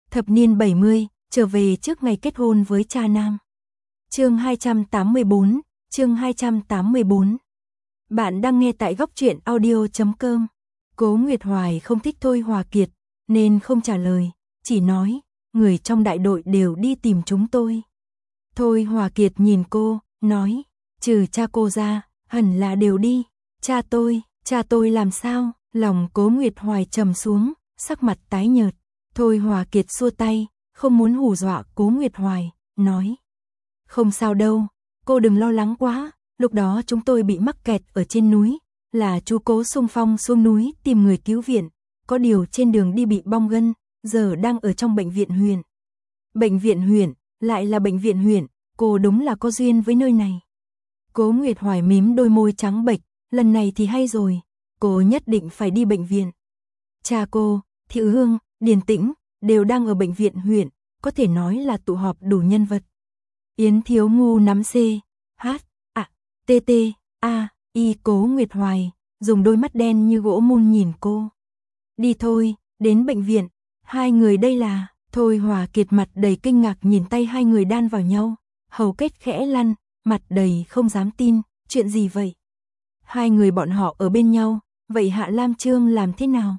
Thập niên 70, trở về trước ngày kết hôn với cha nam. Chương 284, chương 284. Bạn đang nghe tại góc truyện audio.com. Cố Nguyệt Hoài không thích Thôi Hòa Kiệt, nên không trả lời, chỉ nói, người trong đại đội đều đi tìm chúng tôi. Thôi Hòa Kiệt nhìn cô, nói, trừ cha cô ra, hẳn là đều đi. Cha tôi làm sao? Lòng Cố Nguyệt Hoài trầm xuống, sắc mặt tái nhợt. Thôi Hòa Kiệt xua tay, không muốn hù dọa Cố Nguyệt Hoài, nói, không sao đâu, cô đừng lo lắng quá, lúc đó chúng tôi bị mắc kẹt ở trên núi, là chú Cố xung phong xuống núi tìm người cứu viện, có điều trên đường đi bị bong gân, giờ đang ở trong bệnh viện huyện. Bệnh viện huyện, lại là bệnh viện huyện, cô đúng là có duyên với nơi này. Cố Nguyệt Hoài mím đôi môi trắng bệch, lần này thì hay rồi, cô nhất định phải đi bệnh viện. Cha cô, Thị Hương, Điền Tĩnh, đều đang ở bệnh viện huyện, có thể nói là tụ họp đủ nhân vật. Yến Thiếu Ngu nắm C, H, A, T, T, A, I. Cố Nguyệt Hoài, dùng đôi mắt đen như gỗ mun nhìn cô. Đi thôi, đến bệnh viện, hai người đây là. Thôi Hòa Kiệt mặt đầy kinh ngạc nhìn tay hai người đan vào nhau, hầu kết khẽ lăn, mặt đầy không dám tin, chuyện gì vậy? Hai người bọn họ ở bên nhau, vậy Hạ Lam Trương làm thế nào?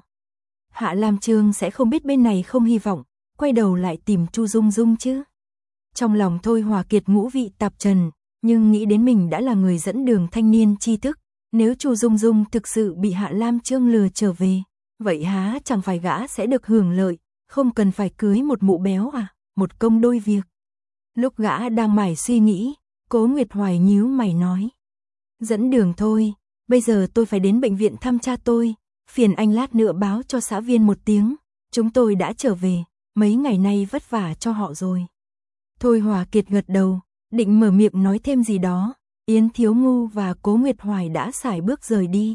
Hạ Lam Trương sẽ không biết bên này không hy vọng, quay đầu lại tìm Chu Dung Dung chứ. Trong lòng Thôi Hòa Kiệt ngũ vị tạp trần, nhưng nghĩ đến mình đã là người dẫn đường thanh niên tri thức, nếu Chu Dung Dung thực sự bị Hạ Lam Trương lừa trở về, vậy há chẳng phải gã sẽ được hưởng lợi, không cần phải cưới một mụ béo à, một công đôi việc. Lúc gã đang mải suy nghĩ, Cố Nguyệt Hoài nhíu mày nói, dẫn đường thôi, bây giờ tôi phải đến bệnh viện thăm cha tôi, phiền anh lát nữa báo cho xã viên một tiếng, chúng tôi đã trở về, mấy ngày nay vất vả cho họ rồi. Thôi Hòa Kiệt gật đầu, định mở miệng nói thêm gì đó, Yến Thiếu Ngu và Cố Nguyệt Hoài đã sải bước rời đi.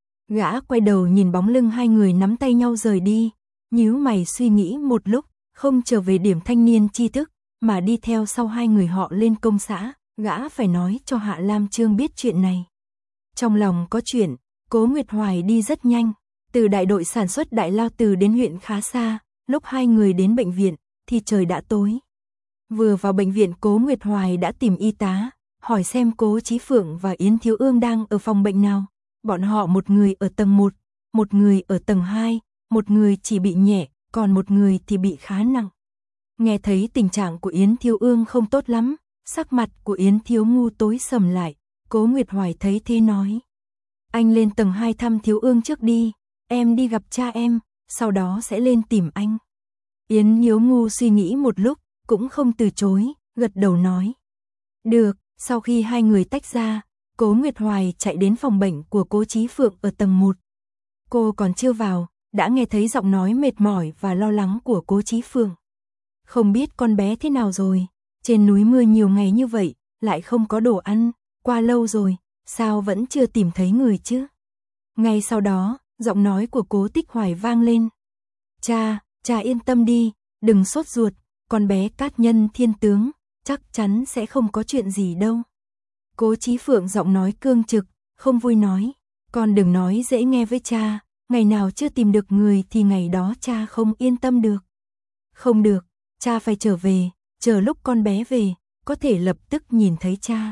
Gã quay đầu nhìn bóng lưng hai người nắm tay nhau rời đi, nhíu mày suy nghĩ một lúc, không trở về điểm thanh niên tri thức, mà đi theo sau hai người họ lên công xã, gã phải nói cho Hạ Lam Trương biết chuyện này. Trong lòng có chuyện, Cố Nguyệt Hoài đi rất nhanh, từ đại đội sản xuất Đại Lao Từ đến huyện khá xa, lúc hai người đến bệnh viện, thì trời đã tối. Vừa vào bệnh viện Cố Nguyệt Hoài đã tìm y tá, hỏi xem Cố Chí Phượng và Yến Thiếu Ương đang ở phòng bệnh nào. Bọn họ một người ở tầng 1, một người ở tầng 2, một người chỉ bị nhẹ, còn một người thì bị khá nặng. Nghe thấy tình trạng của Yến Thiếu Ương không tốt lắm, sắc mặt của Yến Thiếu Ngu tối sầm lại, Cố Nguyệt Hoài thấy thế nói, anh lên tầng 2 thăm Thiếu Ương trước đi, em đi gặp cha em, sau đó sẽ lên tìm anh. Yến Thiếu Ngu suy nghĩ một lúc, cũng không từ chối, gật đầu nói, được. Sau khi hai người tách ra, Cố Nguyệt Hoài chạy đến phòng bệnh của Cố Chí Phượng ở tầng 1. Cô còn chưa vào, đã nghe thấy giọng nói mệt mỏi và lo lắng của Cố Chí Phượng. Không biết con bé thế nào rồi, trên núi mưa nhiều ngày như vậy, lại không có đồ ăn, qua lâu rồi, sao vẫn chưa tìm thấy người chứ? Ngay sau đó, giọng nói của Cố Tích Hoài vang lên. Cha yên tâm đi, đừng sốt ruột, con bé cát nhân thiên tướng, chắc chắn sẽ không có chuyện gì đâu. Cố Chí Phượng giọng nói cương trực, không vui nói, con đừng nói dễ nghe với cha, ngày nào chưa tìm được người thì ngày đó cha không yên tâm được. Không được, cha phải trở về, chờ lúc con bé về, có thể lập tức nhìn thấy cha.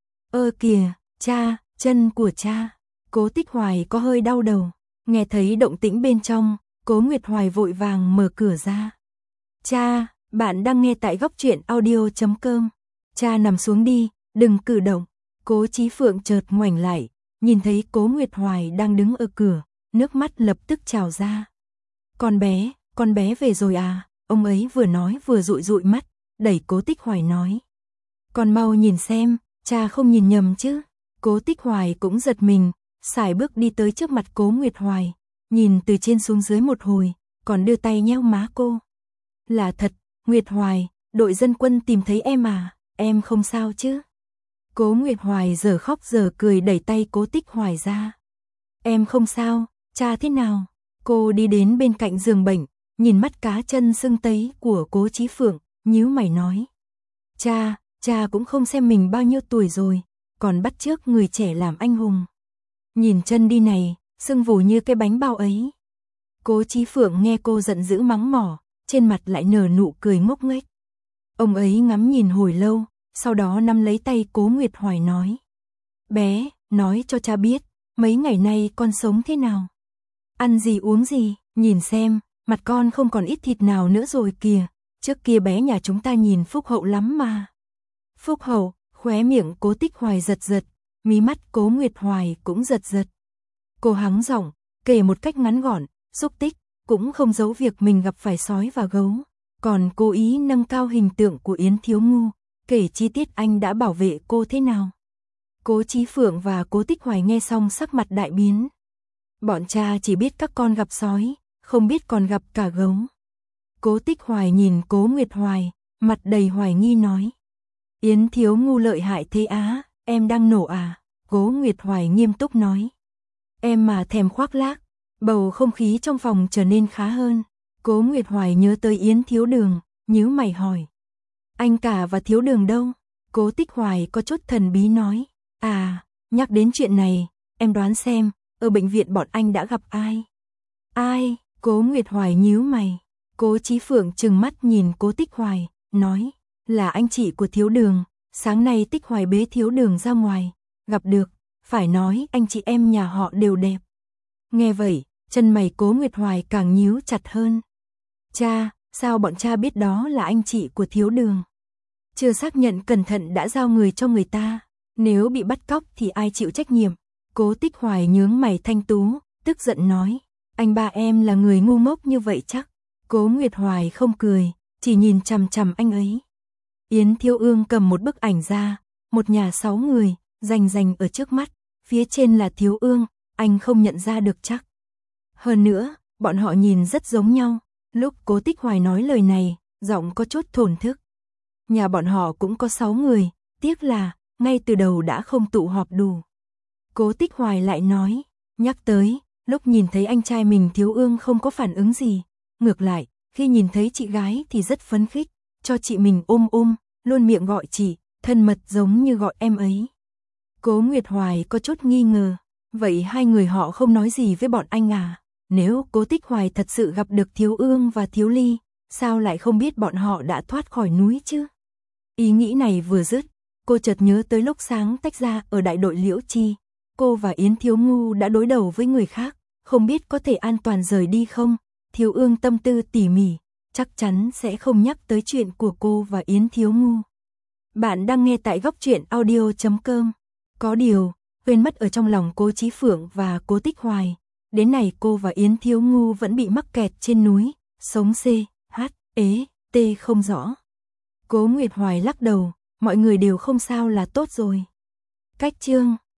Kìa, cha, chân của cha. Cố Tích Hoài có hơi đau đầu, nghe thấy động tĩnh bên trong, Cố Nguyệt Hoài vội vàng mở cửa ra. Cha, bạn đang nghe tại góc truyện audio.com. Cha nằm xuống đi, đừng cử động. Cố Chí Phượng chợt ngoảnh lại, nhìn thấy Cố Nguyệt Hoài đang đứng ở cửa, nước mắt lập tức trào ra. Con bé về rồi à? Ông ấy vừa nói vừa dụi dụi mắt, đẩy Cố Tích Hoài nói. Con mau nhìn xem, cha không nhìn nhầm chứ. Cố Tích Hoài cũng giật mình, sải bước đi tới trước mặt Cố Nguyệt Hoài, nhìn từ trên xuống dưới một hồi, còn đưa tay nhéo má cô. Là thật, Nguyệt Hoài, đội dân quân tìm thấy em à, em không sao chứ? Cố Nguyệt Hoài giờ khóc giờ cười đẩy tay Cố Tích Hoài ra. Em không sao, cha thế nào? Cô đi đến bên cạnh giường bệnh, nhìn mắt cá chân sưng tấy của Cố Chí Phượng, nhíu mày nói. Cha cũng không xem mình bao nhiêu tuổi rồi, còn bắt chước người trẻ làm anh hùng. Nhìn chân đi này, sưng vù như cái bánh bao ấy. Cố Chí Phượng nghe cô giận dữ mắng mỏ, trên mặt lại nở nụ cười ngốc nghếch. Ông ấy ngắm nhìn hồi lâu, sau đó nắm lấy tay Cố Nguyệt Hoài nói. Bé, nói cho cha biết, mấy ngày nay con sống thế nào? Ăn gì uống gì, nhìn xem, mặt con không còn ít thịt nào nữa rồi kìa, trước kia bé nhà chúng ta nhìn phúc hậu lắm mà. Phúc hậu, khóe miệng Cố Tích Hoài giật giật, mí mắt Cố Nguyệt Hoài cũng giật giật. Cô hắng giọng, kể một cách ngắn gọn, xúc tích, cũng không giấu việc mình gặp phải sói và gấu, còn cố ý nâng cao hình tượng của Yến Thiếu Ngu, kể chi tiết anh đã bảo vệ cô thế nào. Cố Chí Phượng và Cố Tích Hoài nghe xong sắc mặt đại biến. Bọn cha chỉ biết các con gặp sói, không biết còn gặp cả gấu. Cố Tích Hoài nhìn Cố Nguyệt Hoài, mặt đầy hoài nghi nói. Yến Thiếu Ngu lợi hại thế á, em đang nổ à? Cố Nguyệt Hoài nghiêm túc nói. Em mà thèm khoác lác. Bầu không khí trong phòng trở nên khá hơn. Cố Nguyệt Hoài nhớ tới Yến Thiếu Đường, nhíu mày hỏi. Anh cả và Thiếu Đường đâu? Cố Tích Hoài có chút thần bí nói. À, nhắc đến chuyện này, em đoán xem, ở bệnh viện bọn anh đã gặp ai? Ai? Cố Nguyệt Hoài nhíu mày. Cố Chí Phượng trừng mắt nhìn Cố Tích Hoài, nói. Là anh chị của Thiếu Đường, sáng nay Tích Hoài bế Thiếu Đường ra ngoài, gặp được, phải nói anh chị em nhà họ đều đẹp. Nghe vậy, chân mày Cố Nguyệt Hoài càng nhíu chặt hơn. Cha, sao bọn cha biết đó là anh chị của Thiếu Đường? Chưa xác nhận cẩn thận đã giao người cho người ta, nếu bị bắt cóc thì ai chịu trách nhiệm? Cố Tích Hoài nhướng mày thanh tú, tức giận nói, anh ba em là người ngu ngốc như vậy chắc? Cố Nguyệt Hoài không cười, chỉ nhìn chằm chằm anh ấy. Yến Thiếu Ương cầm một bức ảnh ra, một nhà 6 người, rành ở trước mắt, phía trên là Thiếu Ương, anh không nhận ra được chắc. Hơn nữa, bọn họ nhìn rất giống nhau, lúc Cố Tích Hoài nói lời này, giọng có chút thổn thức. Nhà bọn họ cũng có 6 người, tiếc là, ngay từ đầu đã không tụ họp đủ. Cố Tích Hoài lại nói, nhắc tới, lúc nhìn thấy anh trai mình Thiếu Ương không có phản ứng gì, ngược lại, khi nhìn thấy chị gái thì rất phấn khích, cho chị mình ôm, luôn miệng gọi chị, thân mật giống như gọi em ấy. Cố Nguyệt Hoài có chút nghi ngờ, vậy hai người họ không nói gì với bọn anh à? Nếu Cố Tích Hoài thật sự gặp được Thiếu Ương và Thiếu Ly, sao lại không biết bọn họ đã thoát khỏi núi chứ? Ý nghĩ này vừa dứt, cô chợt nhớ tới lúc sáng tách ra ở đại đội Liễu Chi, cô và Yến Thiếu Ngu đã đối đầu với người khác, không biết có thể an toàn rời đi không? Thiếu Ương tâm tư tỉ mỉ, chắc chắn sẽ không nhắc tới chuyện của cô và Yến Thiếu Ngu. Bạn đang nghe tại góc truyện audio.com. Có điều, quên mất ở trong lòng Cố Chí Phượng và Cố Tích Hoài, đến này cô và Yến Thiếu Ngu vẫn bị mắc kẹt trên núi, sống CHT không rõ. Cố Nguyệt Hoài lắc đầu, mọi người đều không sao là tốt rồi. Cách chương